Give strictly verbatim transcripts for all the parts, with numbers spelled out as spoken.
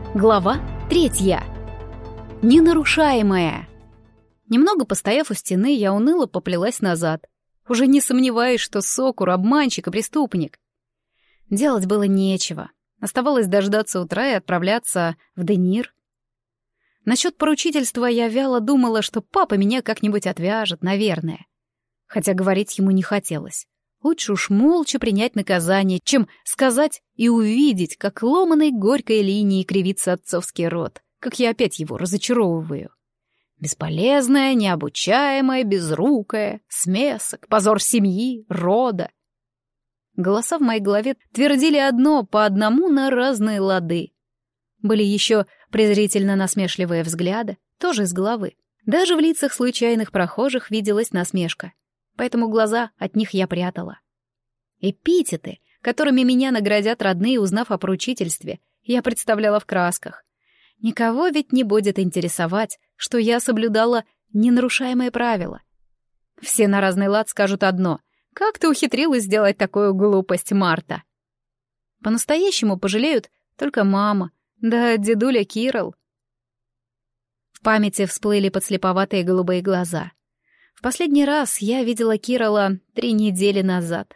Глава третья. Ненарушаемая. Немного постояв у стены, я уныло поплелась назад, уже не сомневаясь, что Сокур — обманщик и преступник. Делать было нечего. Оставалось дождаться утра и отправляться в Денир. Насчет поручительства я вяло думала, что папа меня как-нибудь отвяжет, наверное. Хотя говорить ему не хотелось. Лучше уж молча принять наказание, чем сказать и увидеть, как ломаной горькой линией кривится отцовский род, как я опять его разочаровываю. Бесполезная, необучаемая, безрукая, смесок, позор семьи, рода. Голоса в моей голове твердили одно по одному на разные лады. Были еще презрительно насмешливые взгляды, тоже из головы. Даже в лицах случайных прохожих виделась насмешка, поэтому глаза от них я прятала. Эпитеты, которыми меня наградят родные, узнав о поручительстве, я представляла в красках. Никого ведь не будет интересовать, что я соблюдала ненарушаемые правила. Все на разный лад скажут одно: «Как ты ухитрилась сделать такую глупость, Марта?» По-настоящему пожалеют только мама, да дедуля Кирилл. В памяти всплыли подслеповатые голубые глаза. В последний раз я видела Кирилла три недели назад.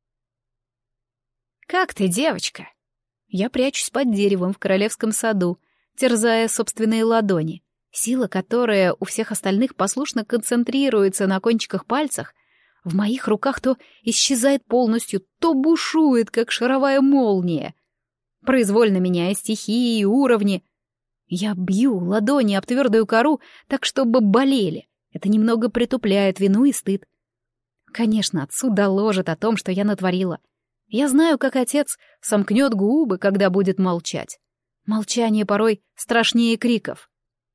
«Как ты, девочка?» Я прячусь под деревом в королевском саду, терзая собственные ладони. Сила, которая у всех остальных послушно концентрируется на кончиках пальцах, в моих руках то исчезает полностью, то бушует, как шаровая молния, произвольно меняя стихии и уровни. Я бью ладони об твердую кору так, чтобы болели. Это немного притупляет вину и стыд. Конечно, отцу доложат о том, что я натворила. Я знаю, как отец сомкнет губы, когда будет молчать. Молчание порой страшнее криков.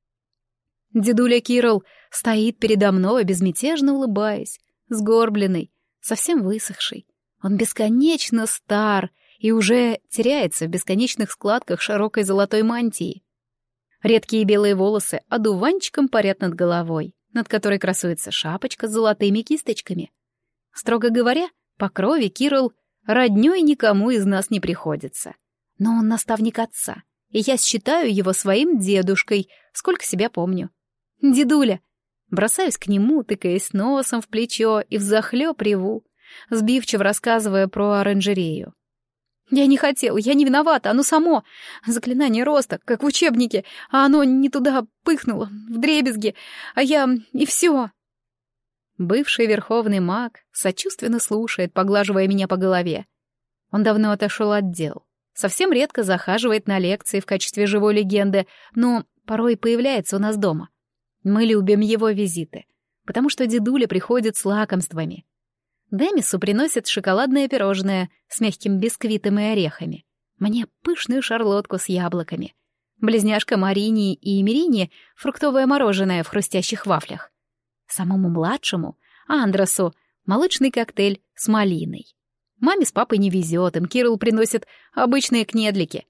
Дедуля Кирилл стоит передо мной, безмятежно улыбаясь, сгорбленный, совсем высохший. Он бесконечно стар и уже теряется в бесконечных складках широкой золотой мантии. Редкие белые волосы одуванчиком парят над головой, над которой красуется шапочка с золотыми кисточками. Строго говоря, по крови Кирилл роднёй никому из нас не приходится. Но он наставник отца, и я считаю его своим дедушкой, сколько себя помню. «Дедуля!» Бросаюсь к нему, тыкаясь носом в плечо и взахлёб реву, сбивчиво рассказывая про оранжерею. «Я не хотел, я не виновата, оно само. Заклинание роста, как в учебнике, а оно не туда пыхнуло, вдребезги, а я... и всё». Бывший верховный маг сочувственно слушает, поглаживая меня по голове. Он давно отошел от дел. Совсем редко захаживает на лекции в качестве живой легенды, но порой появляется у нас дома. Мы любим его визиты, потому что дедуля приходит с лакомствами. Демису приносит шоколадное пирожное с мягким бисквитом и орехами. Мне пышную шарлотку с яблоками. Близняшка Марине и Эмирине фруктовое мороженое в хрустящих вафлях. Самому младшему, Андросу, молочный коктейль с малиной. Маме с папой не везет, им Кирилл приносит обычные кнедлики.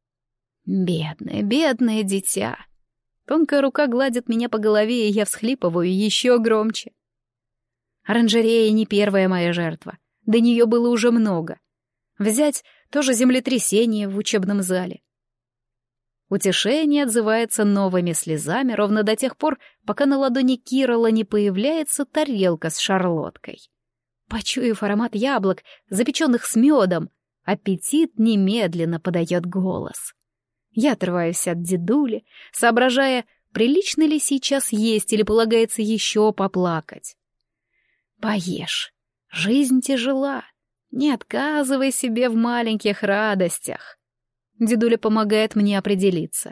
Бедное, бедное дитя. Тонкая рука гладит меня по голове, и я всхлипываю еще громче. Оранжерея не первая моя жертва. До нее было уже много. Взять тоже землетрясение в учебном зале. Утешение отзывается новыми слезами ровно до тех пор, пока на ладони Кирилла не появляется тарелка с шарлоткой. Почуяв аромат яблок, запеченных с медом, аппетит немедленно подает голос. Я отрываюсь от дедули, соображая, прилично ли сейчас есть или полагается еще поплакать. Поешь. Жизнь тяжела. Не отказывай себе в маленьких радостях. Дедуля помогает мне определиться.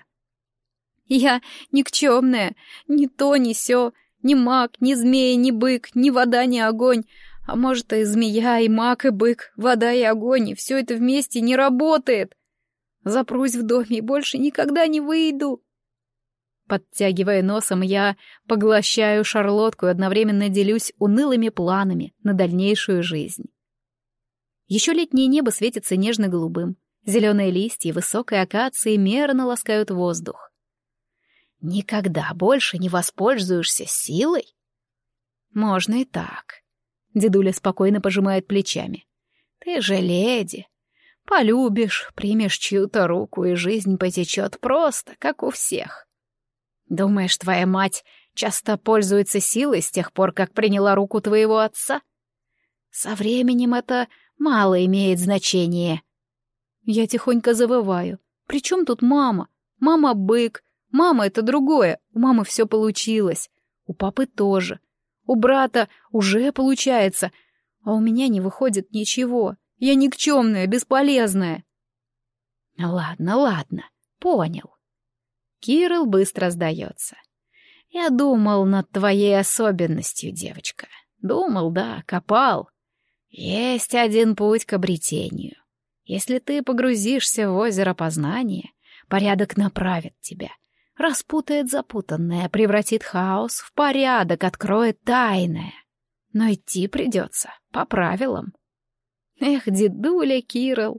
Я никчемная, ни то, ни сё, ни маг, ни змея, ни бык, ни вода, ни огонь. А может, и змея, и маг, и бык, вода и огонь, и все это вместе не работает. Запрусь в доме и больше никогда не выйду. Подтягивая носом, я поглощаю шарлотку и одновременно делюсь унылыми планами на дальнейшую жизнь. Еще летнее небо светится нежно-голубым. Зеленые листья высокой акации мерно ласкают воздух. Никогда больше не воспользуешься силой? Можно и так. Дедуля спокойно пожимает плечами. Ты же леди. Полюбишь, примешь чью-то руку, и жизнь потечет просто, как у всех. Думаешь, твоя мать часто пользуется силой с тех пор, как приняла руку твоего отца? Со временем это мало имеет значения. Я тихонько завываю. При чем тут мама? Мама — бык. Мама — это другое. У мамы все получилось. У папы тоже. У брата уже получается. А у меня не выходит ничего. Я никчемная, бесполезная. Ладно, ладно, понял. Кирилл быстро сдается. Я думал над твоей особенностью, девочка. Думал, да, копал. Есть один путь к обретению. Если ты погрузишься в озеро познания, порядок направит тебя, распутает запутанное, превратит хаос в порядок, откроет тайное. Но идти придется по правилам. Эх, дедуля Кирилл.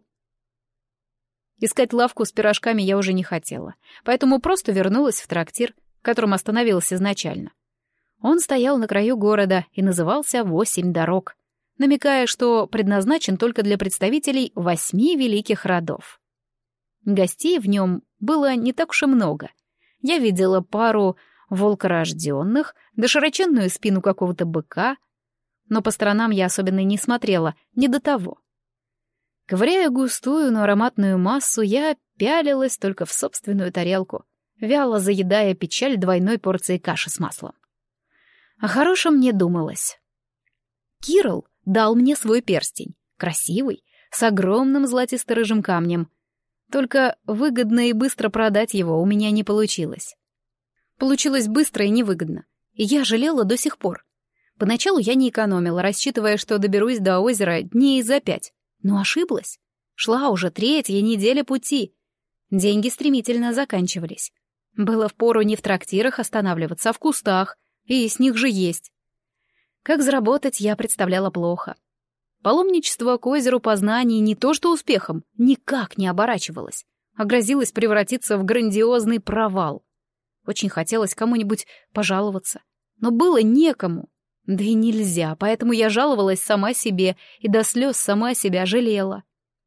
Искать лавку с пирожками я уже не хотела, поэтому просто вернулась в трактир, в котором остановилась изначально. Он стоял на краю города и назывался «Восемь дорог», намекая, что предназначен только для представителей восьми великих родов. Гостей в нем было не так уж и много. Я видела пару волкорожденных, да широченную спину какого-то быка, но по сторонам я особенно не смотрела, не до того. Ковыряя густую, но ароматную массу, я пялилась только в собственную тарелку, вяло заедая печаль двойной порцией каши с маслом. О хорошем не думалось. Кирилл дал мне свой перстень, красивый, с огромным золотисто-рыжим камнем. Только выгодно и быстро продать его у меня не получилось. Получилось быстро и невыгодно, и я жалела до сих пор. Поначалу я не экономила, рассчитывая, что доберусь до озера дней за пять. Но ошиблась. Шла уже третья неделя пути. Деньги стремительно заканчивались. Было впору не в трактирах останавливаться, а в кустах, и с них же есть. Как заработать, я представляла плохо. Паломничество к озеру познаний не то что успехом, никак не оборачивалось, а грозилось превратиться в грандиозный провал. Очень хотелось кому-нибудь пожаловаться, но было некому. Да и нельзя, поэтому я жаловалась сама себе и до слез сама себя жалела.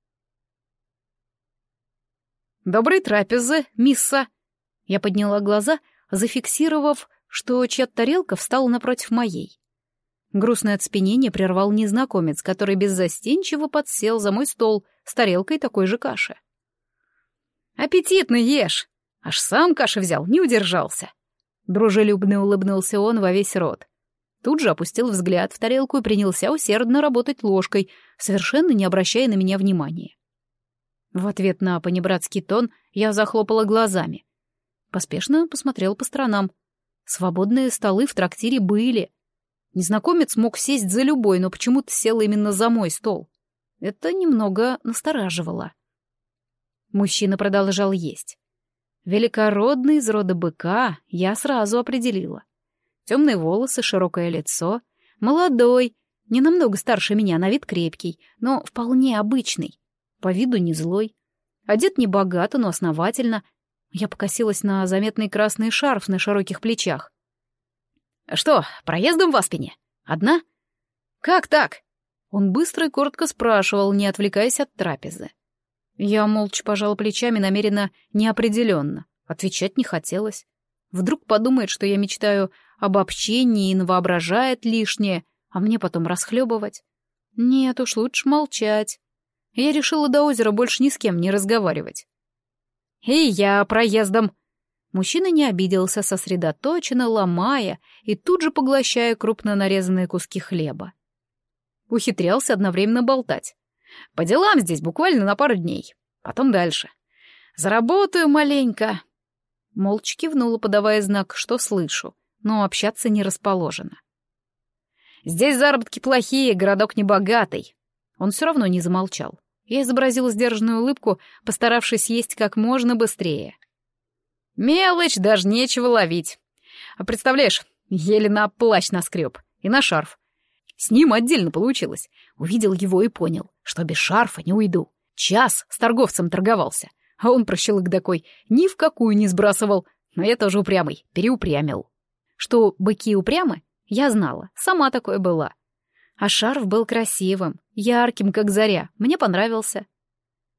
«Доброй трапезы, мисса!» Я подняла глаза, зафиксировав, что чья-то тарелка встала напротив моей. Грустное оцепенение прервал незнакомец, который беззастенчиво подсел за мой стол с тарелкой такой же каши. «Аппетитно ешь! Аж сам каши взял, не удержался!» Дружелюбно улыбнулся он во весь рот. Тут же опустил взгляд в тарелку и принялся усердно работать ложкой, совершенно не обращая на меня внимания. В ответ на понебратский тон я захлопала глазами. Поспешно посмотрел по сторонам. Свободные столы в трактире были. Незнакомец мог сесть за любой, но почему-то сел именно за мой стол. Это немного настораживало. Мужчина продолжал есть. Великородный из рода быка я сразу определила. Темные волосы, широкое лицо, молодой, не намного старше меня, на вид крепкий, но вполне обычный, по виду не злой. Одет не богато, но основательно. Я покосилась на заметный красный шарф на широких плечах. «Что, проездом в спине? Одна? Как так?» Он быстро и коротко спрашивал, не отвлекаясь от трапезы. Я молча пожала плечами, намеренно неопределенно. Отвечать не хотелось. Вдруг подумает, что я мечтаю об общении и навоображает лишнее, а мне потом расхлебывать. Нет уж, лучше молчать. Я решила до озера больше ни с кем не разговаривать. «И я проездом!» Мужчина не обиделся, сосредоточенно ломая и тут же поглощая крупно нарезанные куски хлеба. Ухитрялся одновременно болтать. «По делам здесь буквально на пару дней. Потом дальше. Заработаю маленько». Молча кивнула, подавая знак, что слышу, но общаться не расположена. «Здесь заработки плохие, городок небогатый». Он все равно не замолчал. Я изобразила сдержанную улыбку, постаравшись есть как можно быстрее. «Мелочь, даже нечего ловить. А представляешь, еле на плащ наскреб и на шарф. С ним отдельно получилось. Увидел его и понял, что без шарфа не уйду. Час с торговцем торговался, а он, прощелык такой, ни в какую не сбрасывал. Но я тоже упрямый, переупрямил. Что быки упрямы, я знала, сама такой была. А шарф был красивым, ярким, как заря, мне понравился.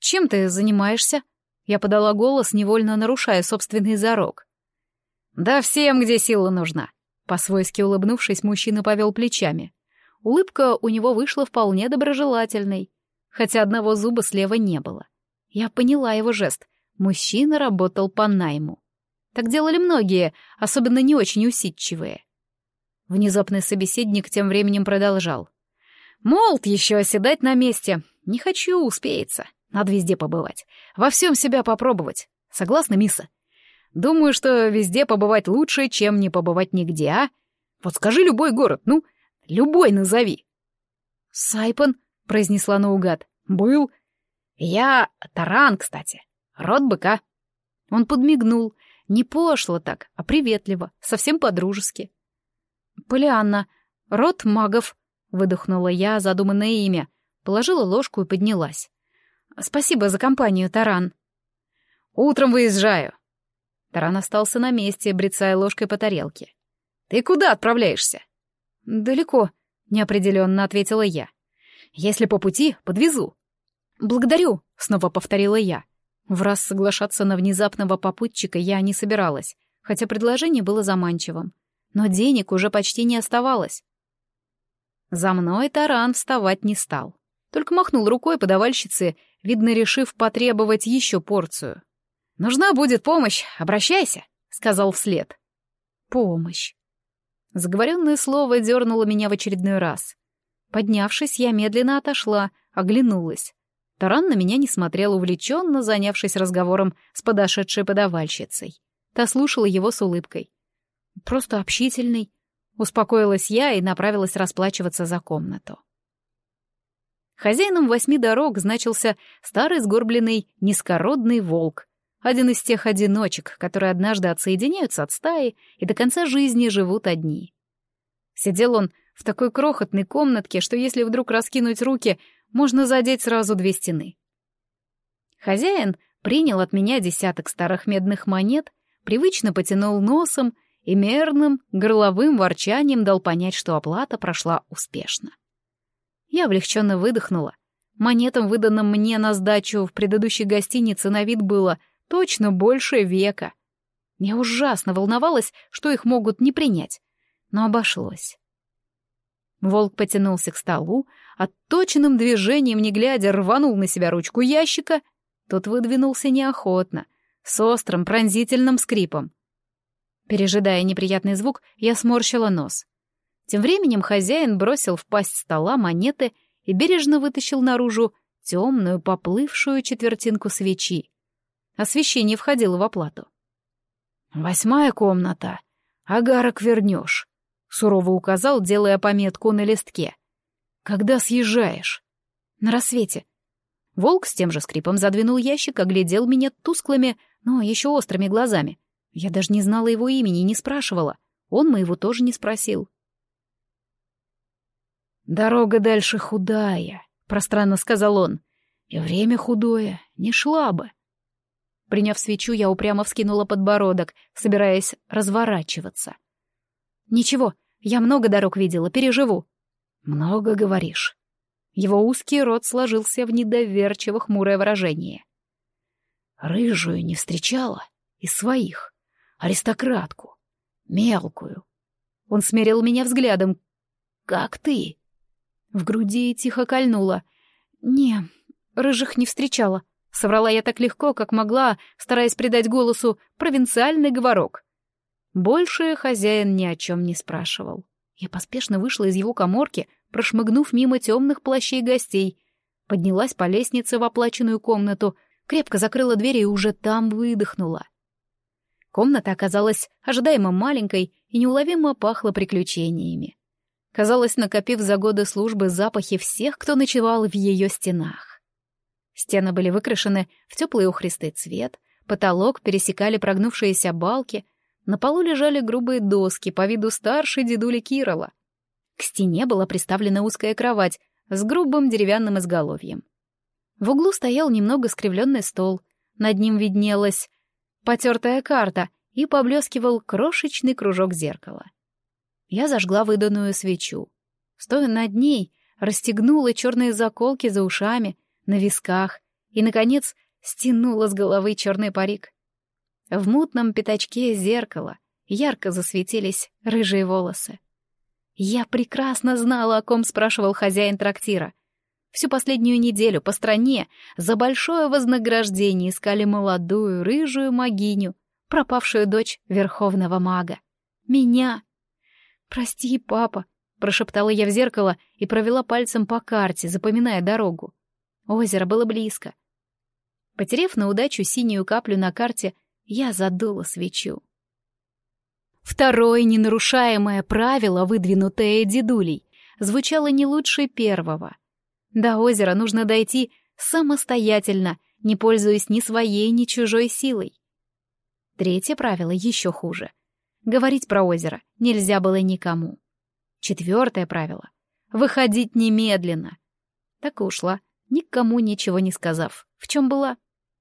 чем ты занимаешься?» Я подала голос, невольно нарушая собственный зарок. «Да всем, где сила нужна!» По-свойски улыбнувшись, мужчина повел плечами. Улыбка у него вышла вполне доброжелательной, хотя одного зуба слева не было. Я поняла его жест. Мужчина работал по найму. Так делали многие, особенно не очень усидчивые. Внезапный собеседник тем временем продолжал. «Молод еще оседать на месте. Не хочу, успеется. Надо везде побывать. Во всем себя попробовать. Согласна, мисса? Думаю, что везде побывать лучше, чем не побывать нигде, а? Вот скажи любой город, ну, любой назови». «Сайпан», — произнесла наугад. «Был. Я Таран, кстати. Род быка». Он подмигнул. Не пошло так, а приветливо, совсем по-дружески. «Полианна. Род магов», — выдохнула я задуманное имя, положила ложку и поднялась. «Спасибо за компанию, Таран». «Утром выезжаю». Таран остался на месте, брецая ложкой по тарелке. «Ты куда отправляешься?» «Далеко», — неопределенно ответила я. «Если по пути, подвезу». «Благодарю», — снова повторила я. Враз соглашаться на внезапного попутчика я не собиралась, хотя предложение было заманчивым. Но денег уже почти не оставалось. За мной Таран вставать не стал. Только махнул рукой подавальщице, видно, решив потребовать еще порцию. «Нужна будет помощь, обращайся», — сказал вслед. «Помощь». Заговоренное слово дернуло меня в очередной раз. Поднявшись, я медленно отошла, оглянулась. Таран на меня не смотрел, увлеченно занявшись разговором с подошедшей подавальщицей. Та слушала его с улыбкой. «Просто общительный», — успокоилась я и направилась расплачиваться за комнату. Хозяином восьми дорог значился старый сгорбленный низкородный волк, один из тех одиночек, которые однажды отсоединяются от стаи и до конца жизни живут одни. Сидел он в такой крохотной комнатке, что если вдруг раскинуть руки, можно задеть сразу две стены. Хозяин принял от меня десяток старых медных монет, привычно потянул носом и мерным горловым ворчанием дал понять, что оплата прошла успешно. Я облегченно выдохнула. Монетам, выданным мне на сдачу в предыдущей гостинице, на вид было точно больше века. Я ужасно волновалась, что их могут не принять, но обошлось. Волк потянулся к столу, отточенным движением, не глядя, рванул на себя ручку ящика. Тот выдвинулся неохотно, с острым пронзительным скрипом. Пережидая неприятный звук, я сморщила нос. Тем временем хозяин бросил в пасть стола монеты и бережно вытащил наружу темную, поплывшую четвертинку свечи. Освещение входило в оплату. «Восьмая комната. Агарок вернешь», — сурово указал, делая пометку на листке. «Когда съезжаешь?» «На рассвете». Волк с тем же скрипом задвинул ящик, оглядел меня тусклыми, но еще острыми глазами. Я даже не знала его имени и не спрашивала. Он моего тоже не спросил. «Дорога дальше худая», — пространно сказал он. «И время худое, не шла бы». Приняв свечу, я упрямо вскинула подбородок, собираясь разворачиваться. «Ничего, я много дорог видела, переживу». «Много, говоришь». Его узкий рот сложился в недоверчиво хмурое выражение. «Рыжую не встречала? Из своих. Аристократку. Мелкую». Он смерил меня взглядом. «Как ты?» В груди тихо кольнуло. «Не, рыжих не встречала», — соврала я так легко, как могла, стараясь придать голосу провинциальный говорок. Больше хозяин ни о чем не спрашивал. Я поспешно вышла из его каморки, прошмыгнув мимо темных плащей гостей, поднялась по лестнице в оплаченную комнату, крепко закрыла дверь и уже там выдохнула. Комната оказалась ожидаемо маленькой и неуловимо пахла приключениями. Казалось, накопив за годы службы запахи всех, кто ночевал в ее стенах. Стены были выкрашены в теплый охристый цвет, потолок пересекали прогнувшиеся балки, на полу лежали грубые доски по виду старшей дедули Кирола. К стене была приставлена узкая кровать с грубым деревянным изголовьем. В углу стоял немного скривленный стол, над ним виднелась потертая карта и поблескивал крошечный кружок зеркала. Я зажгла выданную свечу. Стоя над ней, расстегнула черные заколки за ушами, на висках и, наконец, стянула с головы черный парик. В мутном пятачке зеркала ярко засветились рыжие волосы. Я прекрасно знала, о ком спрашивал хозяин трактира. Всю последнюю неделю по стране за большое вознаграждение искали молодую рыжую могиню, пропавшую дочь верховного мага. Меня. «Прости, папа», — прошептала я в зеркало и провела пальцем по карте, запоминая дорогу. Озеро было близко. Потерев на удачу синюю каплю на карте, я задула свечу. Второе ненарушаемое правило, выдвинутое дедулей, звучало не лучше первого. До озера нужно дойти самостоятельно, не пользуясь ни своей, ни чужой силой. Третье правило еще хуже. Говорить про озеро нельзя было никому. Четвертое правило — выходить немедленно. Так и ушла, никому ничего не сказав. В чем была?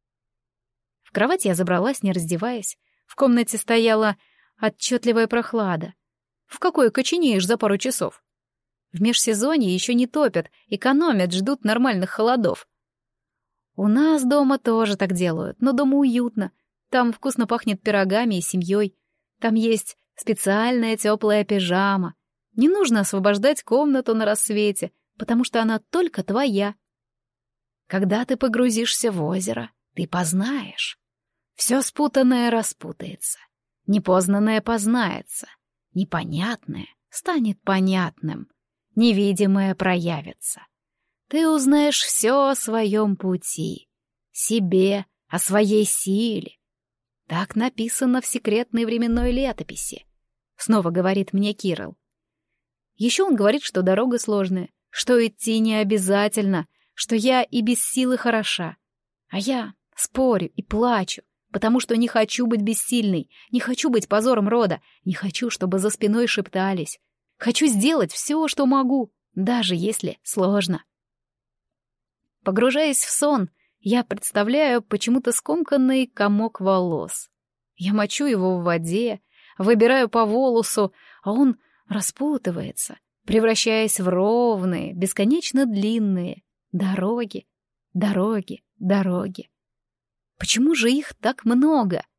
В кровать я забралась, не раздеваясь. В комнате стояла отчетливая прохлада. В какой коченеешь за пару часов? В межсезонье еще не топят, экономят, ждут нормальных холодов. У нас дома тоже так делают, но дома уютно. Там вкусно пахнет пирогами и семьей. Там есть специальная теплая пижама. Не нужно освобождать комнату на рассвете, потому что она только твоя. Когда ты погрузишься в озеро, ты познаешь. Все спутанное распутается, непознанное познается, непонятное станет понятным, невидимое проявится. Ты узнаешь все о своем пути, себе, о своей силе. Так написано в секретной временной летописи. Снова говорит мне Кирилл. Еще он говорит, что дорога сложная, что идти не обязательно, что я и без силы хороша. А я спорю и плачу, потому что не хочу быть бессильной, не хочу быть позором рода, не хочу, чтобы за спиной шептались. Хочу сделать все, что могу, даже если сложно. Погружаясь в сон, я представляю почему-то скомканный комок волос. Я мочу его в воде, выбираю по волосу, а он распутывается, превращаясь в ровные, бесконечно длинные дороги, дороги, дороги. Почему же их так много?